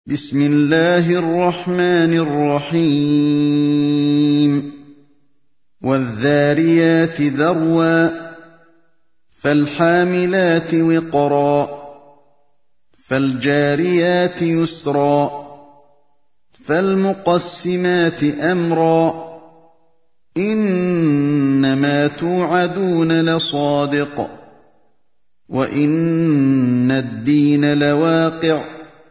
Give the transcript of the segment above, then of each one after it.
بسم الله الرحمن الرحيم والذاريات ذروا فالحاملات وقرا فالجاريات يسرا فالمقسمات أمرا إنما توعدون لصادق وإن الدين لواقع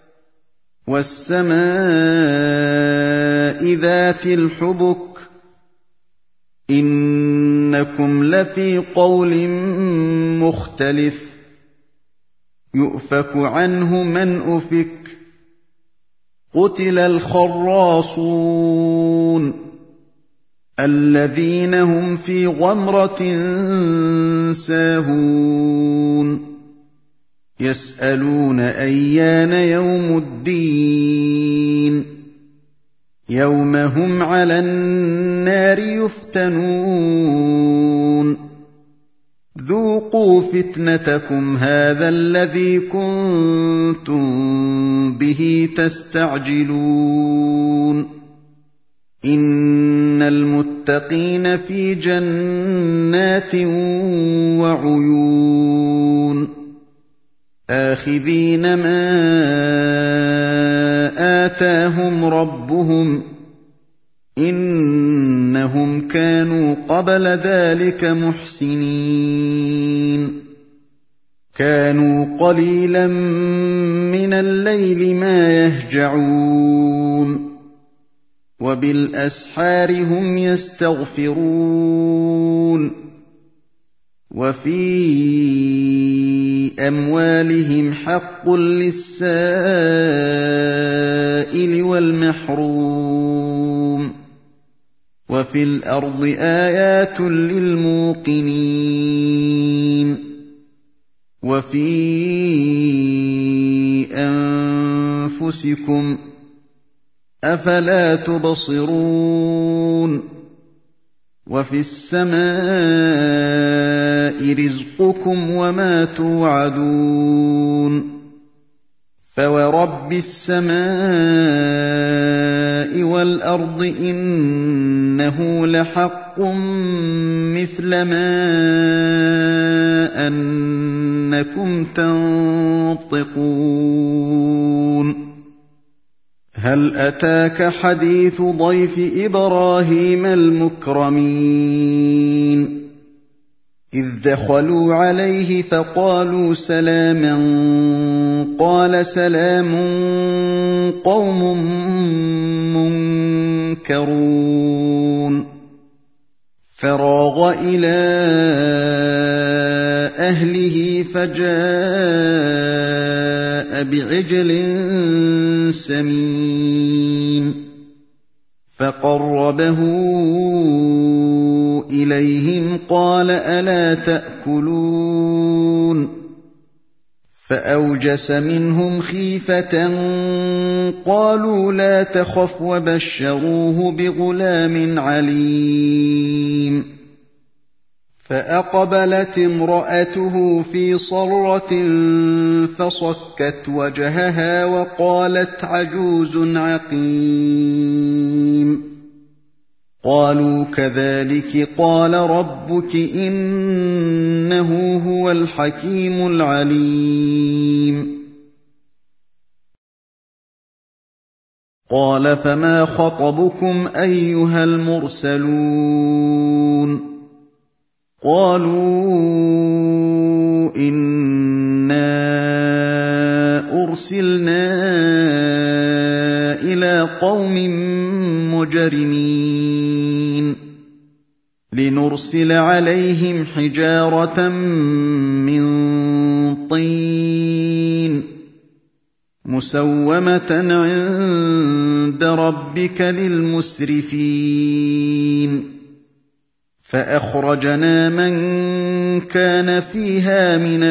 والسماء ذات الحبك إنكم لفي قول مختلف يؤفك عنه من أفك قتل الخراصون الذين هم في غمرة ساهون يسألون أيان يوم الدين يوم هم على النار يفتنون ذوقوا فتنتكم هذا الذي كنتم به تستعجلون إن المتقين في جنات وعيون آخذين ما آتاهم ربهم إنهم كانوا قبل ذلك محسنين كانوا قليلا من الليل ما يهجعون وبالأسحار هم يستغفرون وفي أموالهم حق للسائل والمحروم وفي الأرض آيات للموقنين وفي أنفسكم أفلا تبصرون وفي السماء رزقكم وما توعدون فورب السماء والأرض إنه لحق مثل ما أنكم تنطقون هل أتاك حديث ضيف إبراهيم المكرمين إذ دخلوا عليه فقالوا سلاما قال سلام قوم منكرون فراغ إلى أهله فجاء بعجل سمين فقربه إليهم قال ألا تأكلون فأوجس منهم خيفة قالوا لا تخف وبشروه بغلام عليم فأقبلت امرأته في صرة فصكت وجهها وقالت عجوز عقيم قالوا كذلك قال ربك إنه هو الحكيم العليم قال فما خطبكم أيها المرسلون قالوا إنا أرسلنا إلى قوم مجرمين لنرسل عليهم حجارة من طين مسومة عند ربك للمسرفين فأخرجنا من كان فيها من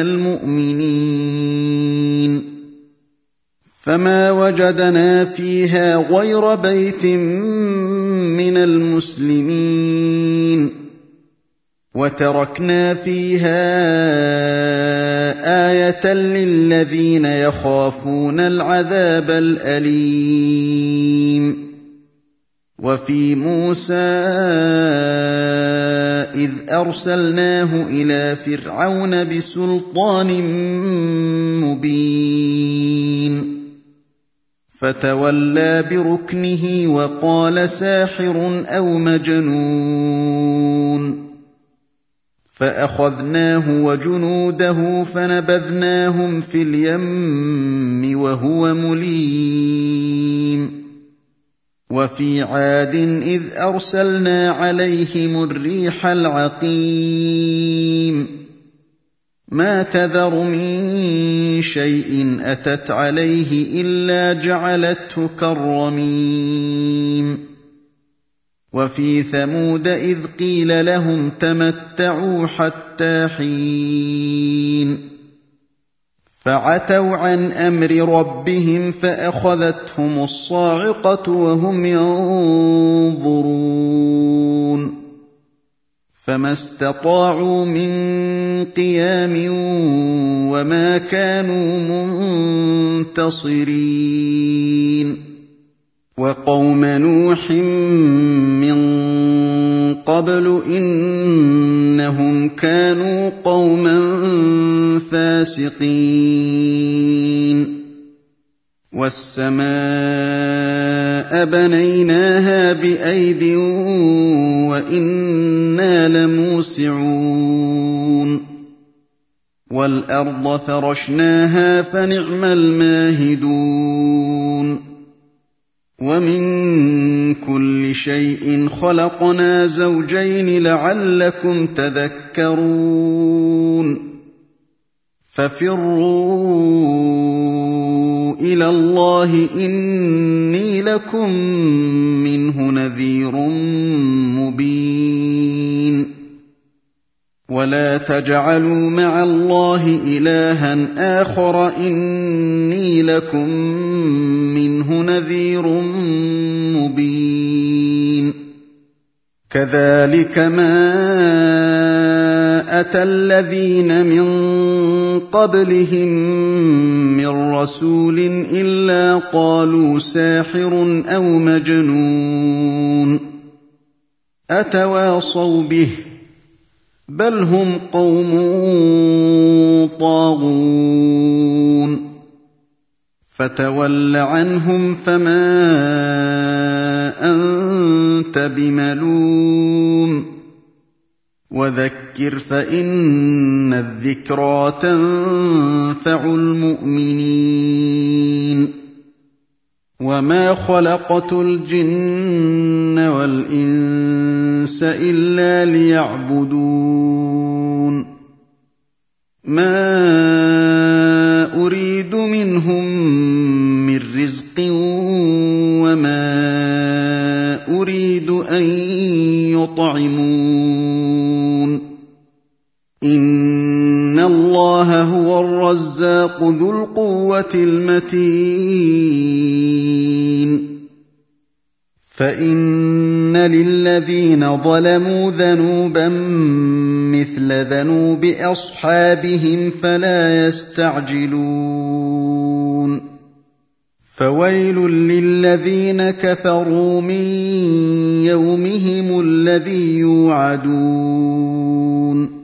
المؤمنين فما وجدنا فيها غير بيت من المسلمين وتركنا فيها آية للذين يخافون العذاب الأليم. وفي موسى إذ أرسلناه إلى فرعون بسلطان مبين فتولى بركنه وقال ساحر أو مجنون، فأخذناه وجنوده فنبذناهم في اليم وهو مليم. وفي عاد إذ أرسلنا عليهم الريح العقيم، ما تذر من شيء أتت عليه إلا جعلته كالرميم. وفي ثمود إذ قيل لهم تمتعوا حتى حين، فعتوا عن أمر ربهم فأخذتهم الصاعقة وهم ينظرون، فما استطاعوا من قيام وما كانوا منتصرين. وقوم نوح من قبل إنهم كانوا قوما فاسقين. والسماء بنيناها بأيد وإنا لموسعون، والأرض فرشناها فنعم الماهدون. ومن كل شيء خلقنا زوجين لعلكم تذكرون. ففروا إلى الله إني لكم منه نذير مبين. ولا تجعلوا مع الله إلها آخر إني لكم منه نذير مبين. كذلك ما أتى الذين من قبلهم من رسول إلا قالوا ساحر أو مجنون، أتواصوا به بل هم قوم طاغون. فتول عنهم فما أنت بملوم، وذكر فإن الذكرى تنفع المؤمنين. وما خلقت الجن والإنس إلا ليعبدون، ما أريد منهم من رزق وما أريد أن يطعمون، إن الله هو الرزاق ذو القوة المتين. فإن للذين ظلموا ذنوبا مثل ذنوب أصحابهم فلا يستعجلون. فويل للذين كفروا من يومهم الذي يوعدون.